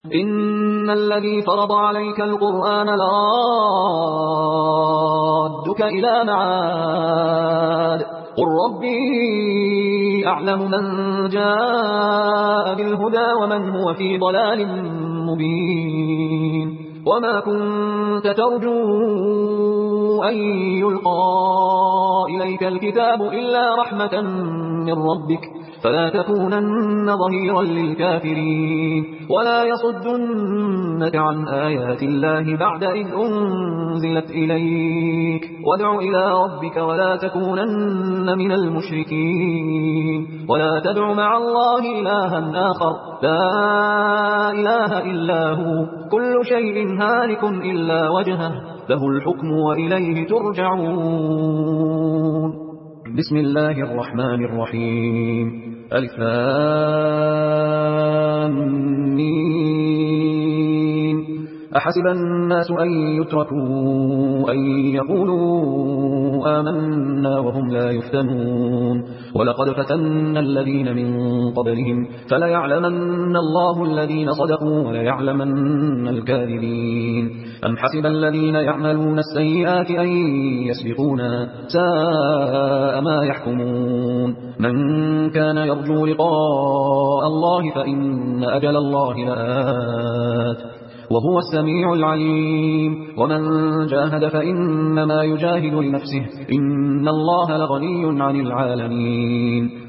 إن الذي فرض عليك القرآن لرادك إلى معاد قل ربي أعلم من جاء بالهدى ومن هو في ضلال مبين وما كنت ترجو أن يلقى إليك الكتاب إلا رحمة من ربك فلا تكونن ظهيرا للكافرين ولا يصدنك عن آيات الله بعد إذ أنزلت إليك وادع إلى ربك ولا تكونن من المشركين ولا تدع مع الله إلها آخر لا إله إلا هو كل شيء هالك إلا وجهه له الحكم وإليه ترجعون بسم الله الرحمن الرحيم ألف لام ميم أحسب الناس أن يتركوا أن يقولوا آمنا وهم لا يفتنون ولقد فتنا الذين من قبلهم فليعلمن الله الذين صدقوا وليعلمن الكاذبين أم حسب الذين يعملون السيئات أن يسبقونا ساء ما يحكمون من كان يرجو لقاء الله فإن أجل الله لآت وهو السميع العليم ومن جاهد فإنما يجاهد لنفسه إن الله لغني عن العالمين